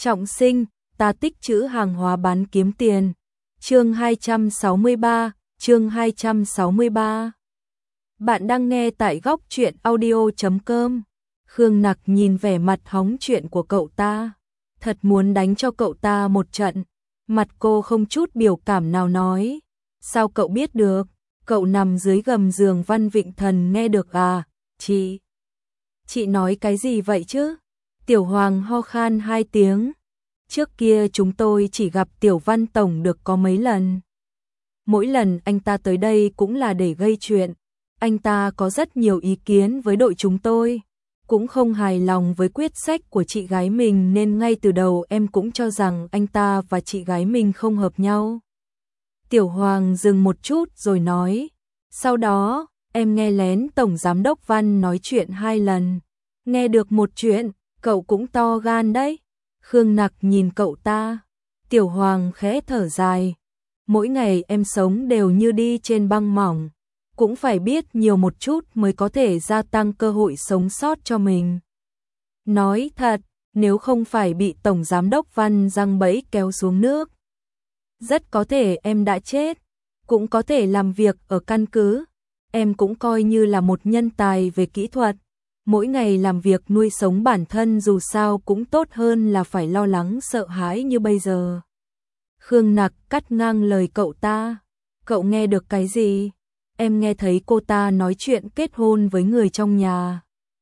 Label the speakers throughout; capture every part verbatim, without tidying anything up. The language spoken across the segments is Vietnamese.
Speaker 1: Trọng sinh, ta tích trữ hàng hóa bán kiếm tiền. Chương hai trăm sáu mươi ba, chương hai trăm sáu mươi ba. Bạn đang nghe tại góc truyện audio chấm com. Khương Nặc nhìn vẻ mặt hóng chuyện của cậu ta, thật muốn đánh cho cậu ta một trận. Mặt cô không chút biểu cảm nào nói, sao cậu biết được? Cậu nằm dưới gầm giường Văn Vịnh Thần nghe được à? Chị, chị nói cái gì vậy chứ? Tiểu Hoàng ho khan hai tiếng. Trước kia chúng tôi chỉ gặp Tiểu Văn Tổng được có mấy lần. Mỗi lần anh ta tới đây cũng là để gây chuyện. Anh ta có rất nhiều ý kiến với đội chúng tôi, cũng không hài lòng với quyết sách của chị gái mình nên ngay từ đầu em cũng cho rằng anh ta và chị gái mình không hợp nhau. Tiểu Hoàng dừng một chút rồi nói, sau đó em nghe lén Tổng Giám đốc Văn nói chuyện hai lần. Nghe được một chuyện, cậu cũng to gan đấy. Khương Nặc nhìn cậu ta. Tiểu Hoàng khẽ thở dài. Mỗi ngày em sống đều như đi trên băng mỏng, cũng phải biết nhiều một chút mới có thể gia tăng cơ hội sống sót cho mình. Nói thật, nếu không phải bị Tổng Giám đốc Văn giăng bẫy kéo xuống nước, rất có thể em đã chết, cũng có thể làm việc ở căn cứ. Em cũng coi như là một nhân tài về kỹ thuật. Mỗi ngày làm việc nuôi sống bản thân dù sao cũng tốt hơn là phải lo lắng sợ hãi như bây giờ. Khương Nặc cắt ngang lời cậu ta. Cậu nghe được cái gì? Em nghe thấy cô ta nói chuyện kết hôn với người trong nhà.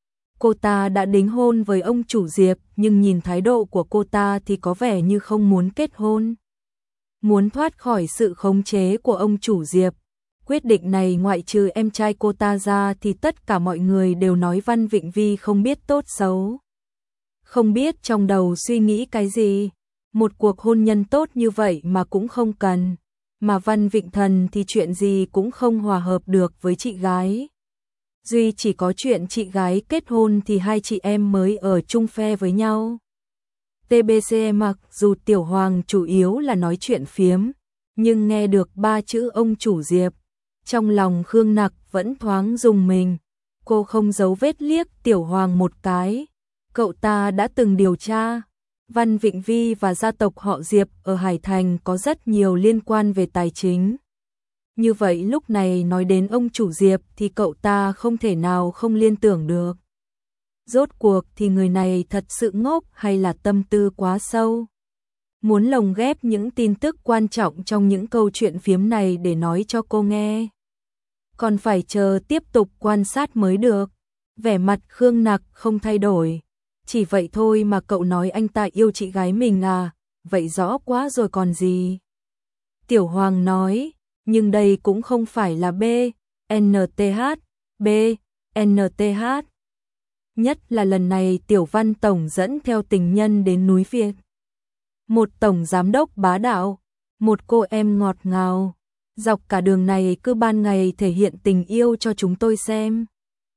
Speaker 1: Cô ta đã đính hôn với ông chủ Diệp, nhưng nhìn thái độ của cô ta thì có vẻ như không muốn kết hôn. Muốn thoát khỏi sự khống chế của ông chủ Diệp. Quyết định này ngoại trừ em trai cô ta ra thì tất cả mọi người đều nói Văn Vịnh Vi không biết tốt xấu. Không biết trong đầu suy nghĩ cái gì. Một cuộc hôn nhân tốt như vậy mà cũng không cần. Mà Văn Vịnh Thần thì chuyện gì cũng không hòa hợp được với chị gái. Duy chỉ có chuyện chị gái kết hôn thì hai chị em mới ở chung phe với nhau. tê bê xê mặc dù Tiểu Hoàng chủ yếu là nói chuyện phiếm, nhưng nghe được ba chữ ông chủ Diệp, trong lòng Khương Nặc vẫn thoáng rùng mình. Cô không giấu vết liếc Tiểu Hoàng một cái. Cậu ta đã từng điều tra, Văn Vịnh Vi và gia tộc họ Diệp ở Hải Thành có rất nhiều liên quan về tài chính. Như vậy lúc này nói đến ông chủ Diệp thì cậu ta không thể nào không liên tưởng được. Rốt cuộc thì người này thật sự ngốc hay là tâm tư quá sâu? Muốn lồng ghép những tin tức quan trọng trong những câu chuyện phiếm này để nói cho cô nghe. Còn phải chờ tiếp tục quan sát mới được. Vẻ mặt Khương Nặc không thay đổi. Chỉ vậy thôi mà cậu nói anh ta yêu chị gái mình à? Vậy rõ quá rồi còn gì. Tiểu Hoàng nói, nhưng đây cũng không phải là B, N T H, B, N T H. Nhất là lần này Tiểu Văn Tổng dẫn theo tình nhân đến núi Việt. Một tổng giám đốc bá đạo, một cô em ngọt ngào, dọc cả đường này cứ ban ngày thể hiện tình yêu cho chúng tôi xem.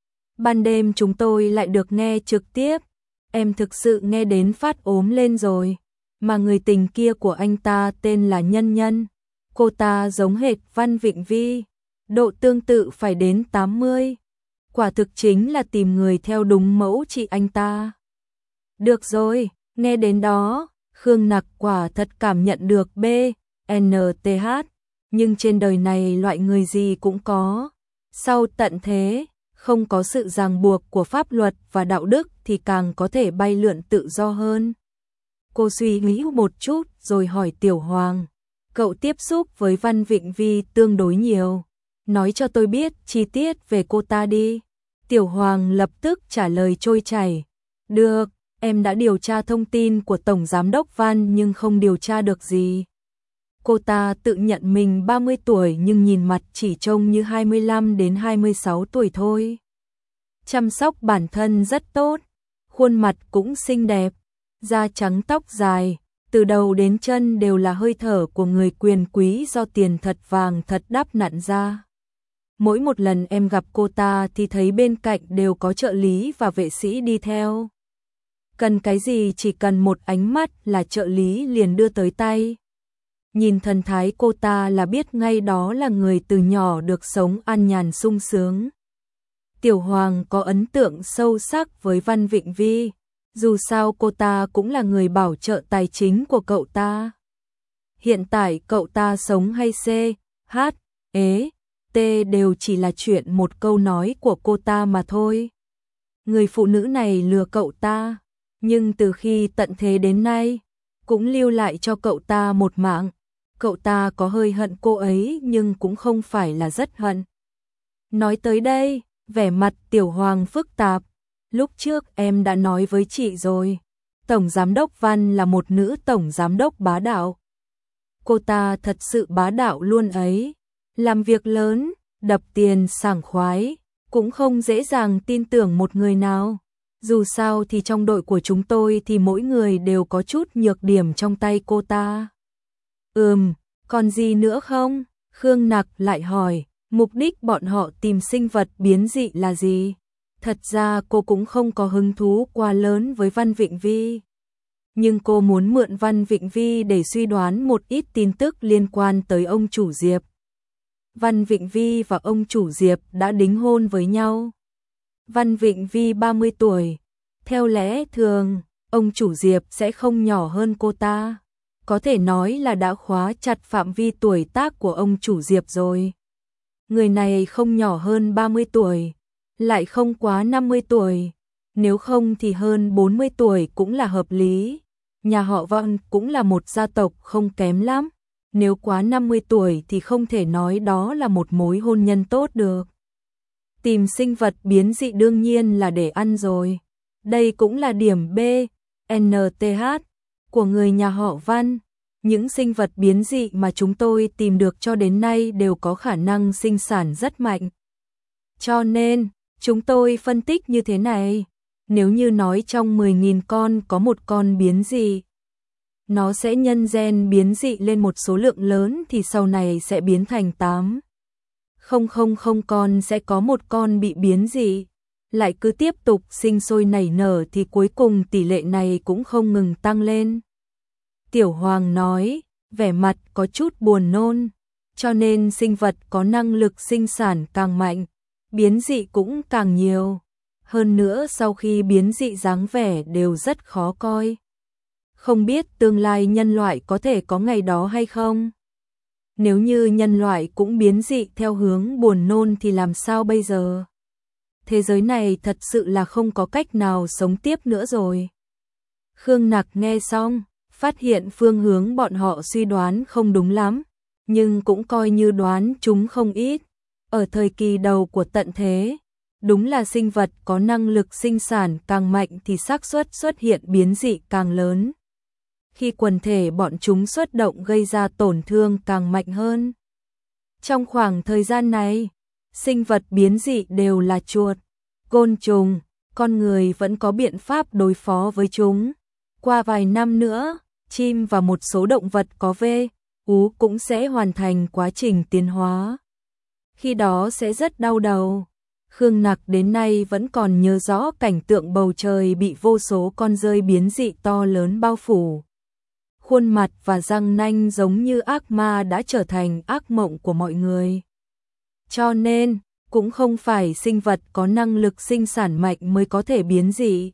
Speaker 1: Ban đêm chúng tôi lại được nghe trực tiếp, em thực sự nghe đến phát ốm lên rồi. Mà người tình kia của anh ta tên là Nhân Nhân, cô ta giống hệt Văn Vịnh Vi, độ tương tự phải đến tám mươi. Quả thực chính là tìm người theo đúng mẫu chị anh ta. Được rồi, nghe đến đó, Khương Nặc quả thật cảm nhận được B, N T H, nhưng trên đời này loại người gì cũng có. Sau tận thế, không có sự ràng buộc của pháp luật và đạo đức thì càng có thể bay lượn tự do hơn. Cô suy nghĩ một chút rồi hỏi Tiểu Hoàng, cậu tiếp xúc với Văn Vịnh Vi tương đối nhiều. Nói cho tôi biết chi tiết về cô ta đi. Tiểu Hoàng lập tức trả lời trôi chảy. Được, em đã điều tra thông tin của Tổng Giám đốc Văn nhưng không điều tra được gì. Cô ta tự nhận mình ba mươi tuổi nhưng nhìn mặt chỉ trông như hai mươi lăm đến hai mươi sáu tuổi thôi. Chăm sóc bản thân rất tốt, khuôn mặt cũng xinh đẹp, da trắng tóc dài, từ đầu đến chân đều là hơi thở của người quyền quý do tiền thật vàng thật đắp nặn ra. Mỗi một lần em gặp cô ta thì thấy bên cạnh đều có trợ lý và vệ sĩ đi theo. Cần cái gì chỉ cần một ánh mắt là trợ lý liền đưa tới tay. Nhìn thần thái cô ta là biết ngay đó là người từ nhỏ được sống an nhàn sung sướng. Tiểu Hoàng có ấn tượng sâu sắc với Văn Vịnh Vi. Dù sao cô ta cũng là người bảo trợ tài chính của cậu ta. Hiện tại cậu ta sống hay C, H, ế, T đều chỉ là chuyện một câu nói của cô ta mà thôi. Người phụ nữ này lừa cậu ta, nhưng từ khi tận thế đến nay, cũng lưu lại cho cậu ta một mạng. Cậu ta có hơi hận cô ấy nhưng cũng không phải là rất hận. Nói tới đây, vẻ mặt Tiểu Hoàng phức tạp. Lúc trước em đã nói với chị rồi, Tổng Giám đốc Văn là một nữ Tổng Giám đốc bá đạo. Cô ta thật sự bá đạo luôn ấy. Làm việc lớn, đập tiền sảng khoái, cũng không dễ dàng tin tưởng một người nào. Dù sao thì trong đội của chúng tôi thì mỗi người đều có chút nhược điểm trong tay cô ta. Ừm, còn gì nữa không? Khương Nặc lại hỏi, mục đích bọn họ tìm sinh vật biến dị là gì? Thật ra cô cũng không có hứng thú quá lớn với Văn Vịnh Vi. Nhưng cô muốn mượn Văn Vịnh Vi để suy đoán một ít tin tức liên quan tới ông chủ Diệp. Văn Vịnh Vi và ông chủ Diệp đã đính hôn với nhau. Văn Vịnh Vi ba mươi tuổi. Theo lẽ thường, ông chủ Diệp sẽ không nhỏ hơn cô ta. Có thể nói là đã khóa chặt phạm vi tuổi tác của ông chủ Diệp rồi. Người này không nhỏ hơn ba mươi tuổi, lại không quá năm mươi tuổi. Nếu không thì hơn bốn mươi tuổi cũng là hợp lý. Nhà họ Văn cũng là một gia tộc không kém lắm. Nếu quá năm mươi tuổi thì không thể nói đó là một mối hôn nhân tốt được. Tìm sinh vật biến dị đương nhiên là để ăn rồi. Đây cũng là điểm B, N T H của người nhà họ Văn. Những sinh vật biến dị mà chúng tôi tìm được cho đến nay đều có khả năng sinh sản rất mạnh. Cho nên, chúng tôi phân tích như thế này. Nếu như nói trong mười nghìn con có một con biến dị, nó sẽ nhân gen biến dị lên một số lượng lớn thì sau này sẽ biến thành tám. Không không không con sẽ có một con bị biến dị, lại cứ tiếp tục sinh sôi nảy nở thì cuối cùng tỷ lệ này cũng không ngừng tăng lên. Tiểu Hoàng nói, vẻ mặt có chút buồn nôn, cho nên sinh vật có năng lực sinh sản càng mạnh, biến dị cũng càng nhiều. Hơn nữa sau khi biến dị dáng vẻ đều rất khó coi. Không biết tương lai nhân loại có thể có ngày đó hay không? Nếu như nhân loại cũng biến dị theo hướng buồn nôn thì làm sao bây giờ? Thế giới này thật sự là không có cách nào sống tiếp nữa rồi. Khương Nặc nghe xong, phát hiện phương hướng bọn họ suy đoán không đúng lắm, nhưng cũng coi như đoán chúng không ít. Ở thời kỳ đầu của tận thế, đúng là sinh vật có năng lực sinh sản càng mạnh thì xác suất xuất hiện biến dị càng lớn. Khi quần thể bọn chúng xuất động gây ra tổn thương càng mạnh hơn. Trong khoảng thời gian này, sinh vật biến dị đều là chuột, côn trùng, con người vẫn có biện pháp đối phó với chúng. Qua vài năm nữa, chim và một số động vật có V, ú cũng sẽ hoàn thành quá trình tiến hóa. Khi đó sẽ rất đau đầu. Khương Nặc đến nay vẫn còn nhớ rõ cảnh tượng bầu trời bị vô số con dơi biến dị to lớn bao phủ. Khuôn mặt và răng nanh giống như ác ma đã trở thành ác mộng của mọi người. Cho nên, cũng không phải sinh vật có năng lực sinh sản mạnh mới có thể biến dị.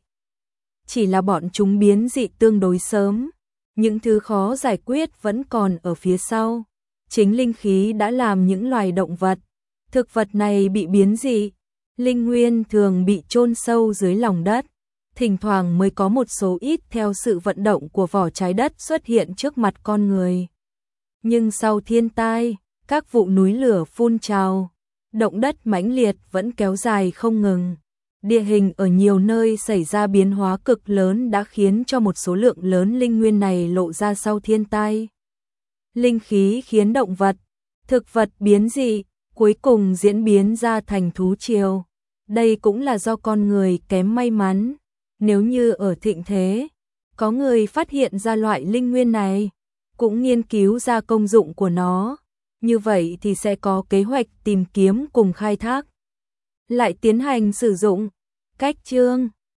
Speaker 1: Chỉ là bọn chúng biến dị tương đối sớm. Những thứ khó giải quyết vẫn còn ở phía sau. Chính linh khí đã làm những loài động vật, thực vật này bị biến dị. Linh nguyên thường bị chôn sâu dưới lòng đất. Thỉnh thoảng mới có một số ít theo sự vận động của vỏ trái đất xuất hiện trước mặt con người. Nhưng sau thiên tai, các vụ núi lửa phun trào, động đất mãnh liệt vẫn kéo dài không ngừng. Địa hình ở nhiều nơi xảy ra biến hóa cực lớn đã khiến cho một số lượng lớn linh nguyên này lộ ra sau thiên tai. Linh khí khiến động vật, thực vật biến dị, cuối cùng diễn biến ra thành thú triều. Đây cũng là do con người kém may mắn. Nếu như ở thịnh thế, có người phát hiện ra loại linh nguyên này, cũng nghiên cứu ra công dụng của nó, như vậy thì sẽ có kế hoạch tìm kiếm cùng khai thác. Lại tiến hành sử dụng. Cách chương